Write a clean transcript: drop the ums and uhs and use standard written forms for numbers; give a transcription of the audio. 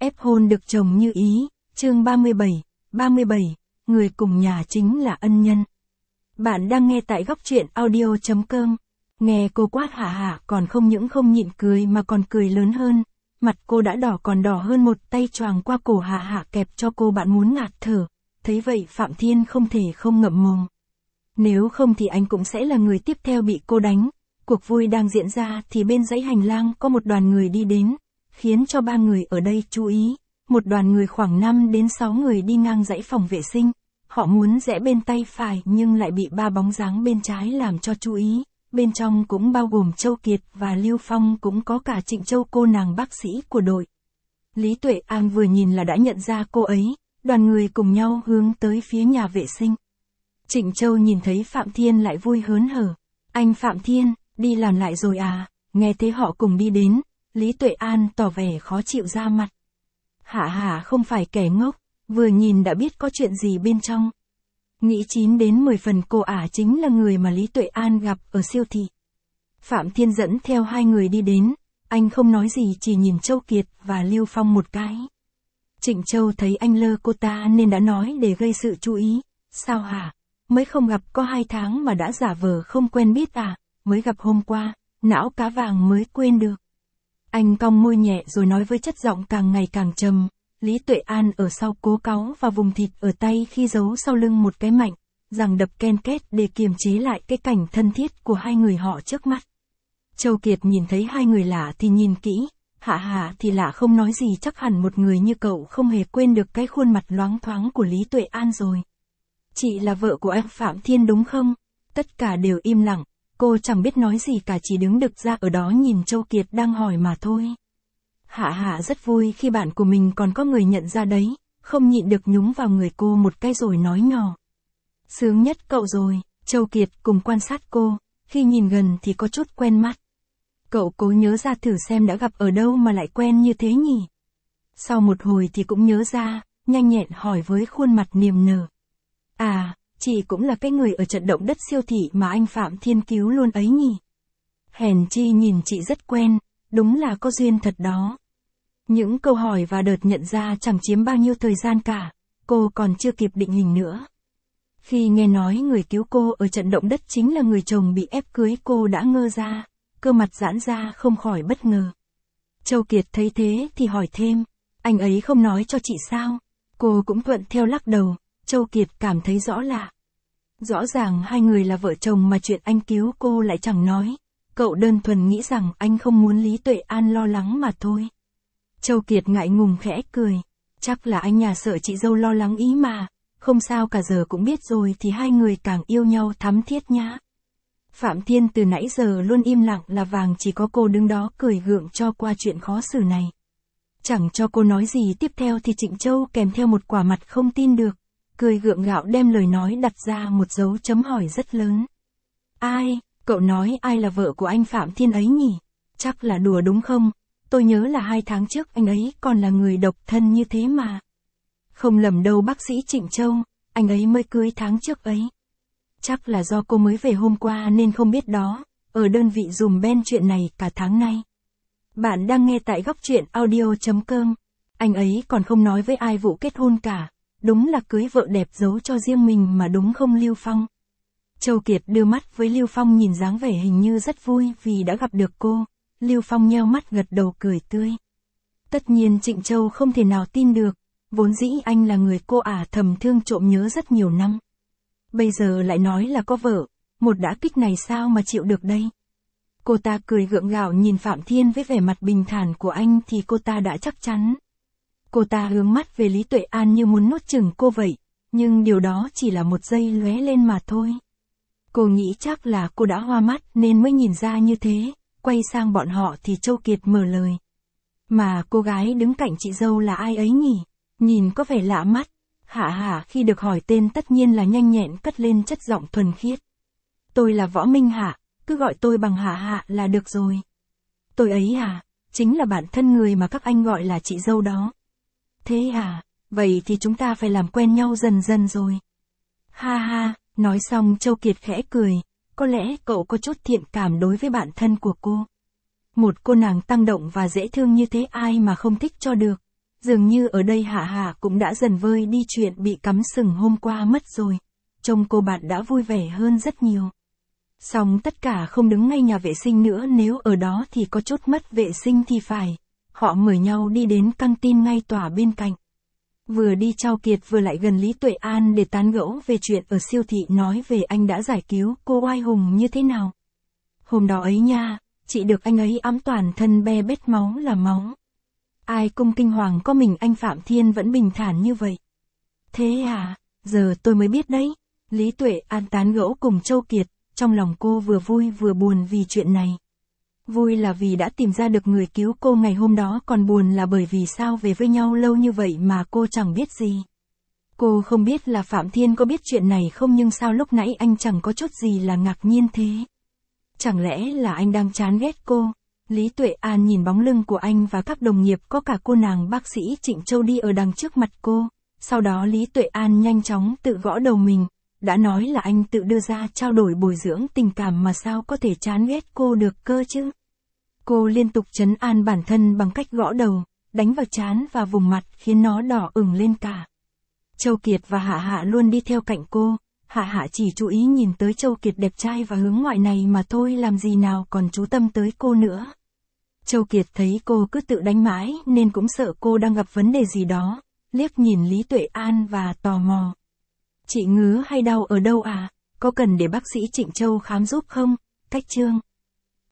ép hôn được chồng như ý, chương 37, người cùng nhà chính là ân nhân. Bạn đang nghe tại góc truyện audio.com. Nghe cô quát hả hả còn không những không nhịn cười mà còn cười lớn hơn. Mặt cô đã đỏ còn đỏ hơn, một tay choàng qua cổ hả hả kẹp cho cô bạn muốn ngạt thở. Thấy vậy Phạm Thiên không thể không ngậm mồm. Nếu không thì anh cũng sẽ là người tiếp theo bị cô đánh. Cuộc vui đang diễn ra thì bên dãy hành lang có một đoàn người đi đến, khiến cho ba người ở đây chú ý. Một đoàn người khoảng 5 đến 6 người đi ngang dãy phòng vệ sinh. Họ muốn rẽ bên tay phải nhưng lại bị ba bóng dáng bên trái làm cho chú ý. Bên trong cũng bao gồm Châu Kiệt và Lưu Phong, cũng có cả Trịnh Châu, cô nàng bác sĩ của đội. Lý Tuệ An vừa nhìn là đã nhận ra cô ấy. Đoàn người cùng nhau hướng tới phía nhà vệ sinh. Trịnh Châu nhìn thấy Phạm Thiên lại vui hớn hở. Anh Phạm Thiên, đi làm lại rồi à? Nghe thế họ cùng đi đến. Lý Tuệ An tỏ vẻ khó chịu ra mặt. Hả hả không phải kẻ ngốc, vừa nhìn đã biết có chuyện gì bên trong. Nghĩ 9 đến 10 phần cô ả chính là người mà Lý Tuệ An gặp ở siêu thị. Phạm Thiên dẫn theo hai người đi đến, anh không nói gì chỉ nhìn Châu Kiệt và Lưu Phong một cái. Trịnh Châu thấy anh lơ cô ta nên đã nói để gây sự chú ý. Sao hả? Mới không gặp có 2 tháng mà đã giả vờ không quen biết à? Mới gặp hôm qua, não cá vàng mới quên được. Anh cong môi nhẹ rồi nói với chất giọng càng ngày càng trầm. Lý Tuệ An ở sau cố cáu vào vùng thịt ở tay khi giấu sau lưng một cái mạnh, rằng đập ken két để kiềm chế lại cái cảnh thân thiết của hai người họ trước mắt. Châu Kiệt nhìn thấy hai người lạ thì nhìn kỹ, hả hả thì lạ không nói gì, chắc hẳn một người như cậu không hề quên được cái khuôn mặt loáng thoáng của Lý Tuệ An rồi. Chị là vợ của anh Phạm Thiên đúng không? Tất cả đều im lặng, cô chẳng biết nói gì cả, chỉ đứng đực ra ở đó nhìn Châu Kiệt đang hỏi mà thôi. Hạ Hạ rất vui khi bạn của mình còn có người nhận ra đấy, không nhịn được nhúng vào người cô một cái rồi nói nhỏ. Sướng nhất cậu rồi. Châu Kiệt cùng quan sát cô, khi nhìn gần thì có chút quen mắt. Cậu cố nhớ ra thử xem đã gặp ở đâu mà lại quen như thế nhỉ. Sau một hồi thì cũng nhớ ra, nhanh nhẹn hỏi với khuôn mặt niềm nở. À, chị cũng là cái người ở trận động đất siêu thị mà anh Phạm Thiên cứu luôn ấy nhỉ. Hèn chi nhìn chị rất quen, đúng là có duyên thật đó. Những câu hỏi và đợt nhận ra chẳng chiếm bao nhiêu thời gian cả, cô còn chưa kịp định hình nữa. Khi nghe nói người cứu cô ở trận động đất chính là người chồng bị ép cưới, cô đã ngơ ra, cơ mặt giãn ra không khỏi bất ngờ. Châu Kiệt thấy thế thì hỏi thêm, anh ấy không nói cho chị sao? Cô cũng thuận theo lắc đầu. Châu Kiệt cảm thấy rõ lạ. Rõ ràng hai người là vợ chồng mà chuyện anh cứu cô lại chẳng nói. Cậu đơn thuần nghĩ rằng anh không muốn Lý Tuệ An lo lắng mà thôi. Châu Kiệt ngại ngùng khẽ cười. Chắc là anh nhà sợ chị dâu lo lắng ý mà. Không sao cả, giờ cũng biết rồi thì hai người càng yêu nhau thắm thiết nhá. Phạm Thiên từ nãy giờ luôn im lặng là vàng, chỉ có cô đứng đó cười gượng cho qua chuyện khó xử này. Chẳng cho cô nói gì tiếp theo thì Trịnh Châu kèm theo một quả mặt không tin được. Cười gượng gạo đem lời nói đặt ra một dấu chấm hỏi rất lớn. Ai, cậu nói ai là vợ của anh Phạm Thiên ấy nhỉ? Chắc là đùa đúng không? Tôi nhớ là 2 tháng trước anh ấy còn là người độc thân như thế mà. Không lầm đâu bác sĩ Trịnh Châu, anh ấy mới cưới tháng trước ấy. Chắc là do cô mới về hôm qua nên không biết đó, ở đơn vị dùm ben chuyện này cả tháng nay. Bạn đang nghe tại góc truyện audio.com. Anh ấy còn không nói với ai vụ kết hôn cả. Đúng là cưới vợ đẹp giấu cho riêng mình mà đúng không Lưu Phong? Châu Kiệt đưa mắt với Lưu Phong, nhìn dáng vẻ hình như rất vui vì đã gặp được cô. Lưu Phong nheo mắt gật đầu cười tươi. Tất nhiên Trịnh Châu không thể nào tin được, vốn dĩ anh là người cô ả thầm thương trộm nhớ rất nhiều năm. Bây giờ lại nói là có vợ, một đả kích này sao mà chịu được đây? Cô ta cười gượng gạo nhìn Phạm Thiên với vẻ mặt bình thản của anh thì cô ta đã chắc chắn. Cô ta hướng mắt về Lý Tuệ An như muốn nuốt chửng cô vậy, nhưng điều đó chỉ là một giây lóe lên mà thôi. Cô nghĩ chắc là cô đã hoa mắt nên mới nhìn ra như thế, quay sang bọn họ thì Châu Kiệt mở lời. Mà cô gái đứng cạnh chị dâu là ai ấy nhỉ? Nhìn có vẻ lạ mắt. Hạ Hạ khi được hỏi tên tất nhiên là nhanh nhẹn cất lên chất giọng thuần khiết. Tôi là Võ Minh Hạ, cứ gọi tôi bằng Hạ Hạ là được rồi. Tôi ấy à, chính là bản thân người mà các anh gọi là chị dâu đó. Thế à, vậy thì chúng ta phải làm quen nhau dần dần rồi. Ha ha, nói xong Châu Kiệt khẽ cười, có lẽ cậu có chút thiện cảm đối với bản thân của cô. Một cô nàng tăng động và dễ thương như thế ai mà không thích cho được. Dường như ở đây Hạ Hạ cũng đã dần vơi đi chuyện bị cắm sừng hôm qua mất rồi. Trông cô bạn đã vui vẻ hơn rất nhiều. Xong tất cả không đứng ngay nhà vệ sinh nữa, nếu ở đó thì có chút mất vệ sinh thì phải. Họ mời nhau đi đến căng tin ngay tòa bên cạnh. Vừa đi Trao Kiệt vừa lại gần Lý Tuệ An để tán gẫu về chuyện ở siêu thị, nói về anh đã giải cứu cô oai hùng như thế nào. Hôm đó ấy nha, chị được anh ấy ẵm toàn thân be bết máu là máu. Ai cung kinh hoàng có mình anh Phạm Thiên vẫn bình thản như vậy. Thế à, giờ tôi mới biết đấy. Lý Tuệ An tán gẫu cùng Châu Kiệt, trong lòng cô vừa vui vừa buồn vì chuyện này. Vui là vì đã tìm ra được người cứu cô ngày hôm đó, còn buồn là bởi vì sao về với nhau lâu như vậy mà cô chẳng biết gì. Cô không biết là Phạm Thiên có biết chuyện này không, nhưng sao lúc nãy anh chẳng có chút gì là ngạc nhiên thế. Chẳng lẽ là anh đang chán ghét cô? Lý Tuệ An nhìn bóng lưng của anh và các đồng nghiệp, có cả cô nàng bác sĩ Trịnh Châu đi ở đằng trước mặt cô. Sau đó Lý Tuệ An nhanh chóng tự gõ đầu mình. Đã nói là anh tự đưa ra trao đổi bồi dưỡng tình cảm mà sao có thể chán ghét cô được cơ chứ? Cô liên tục trấn an bản thân bằng cách gõ đầu, đánh vào trán và vùng mặt khiến nó đỏ ửng lên cả. Châu Kiệt và Hạ Hạ luôn đi theo cạnh cô. Hạ Hạ chỉ chú ý nhìn tới Châu Kiệt đẹp trai và hướng ngoại này mà thôi, làm gì nào còn chú tâm tới cô nữa. Châu Kiệt thấy cô cứ tự đánh mãi nên cũng sợ cô đang gặp vấn đề gì đó, liếc nhìn Lý Tuệ An và tò mò. Chị ngứa hay đau ở đâu à? Có cần để bác sĩ Trịnh Châu khám giúp không? Cách Trương.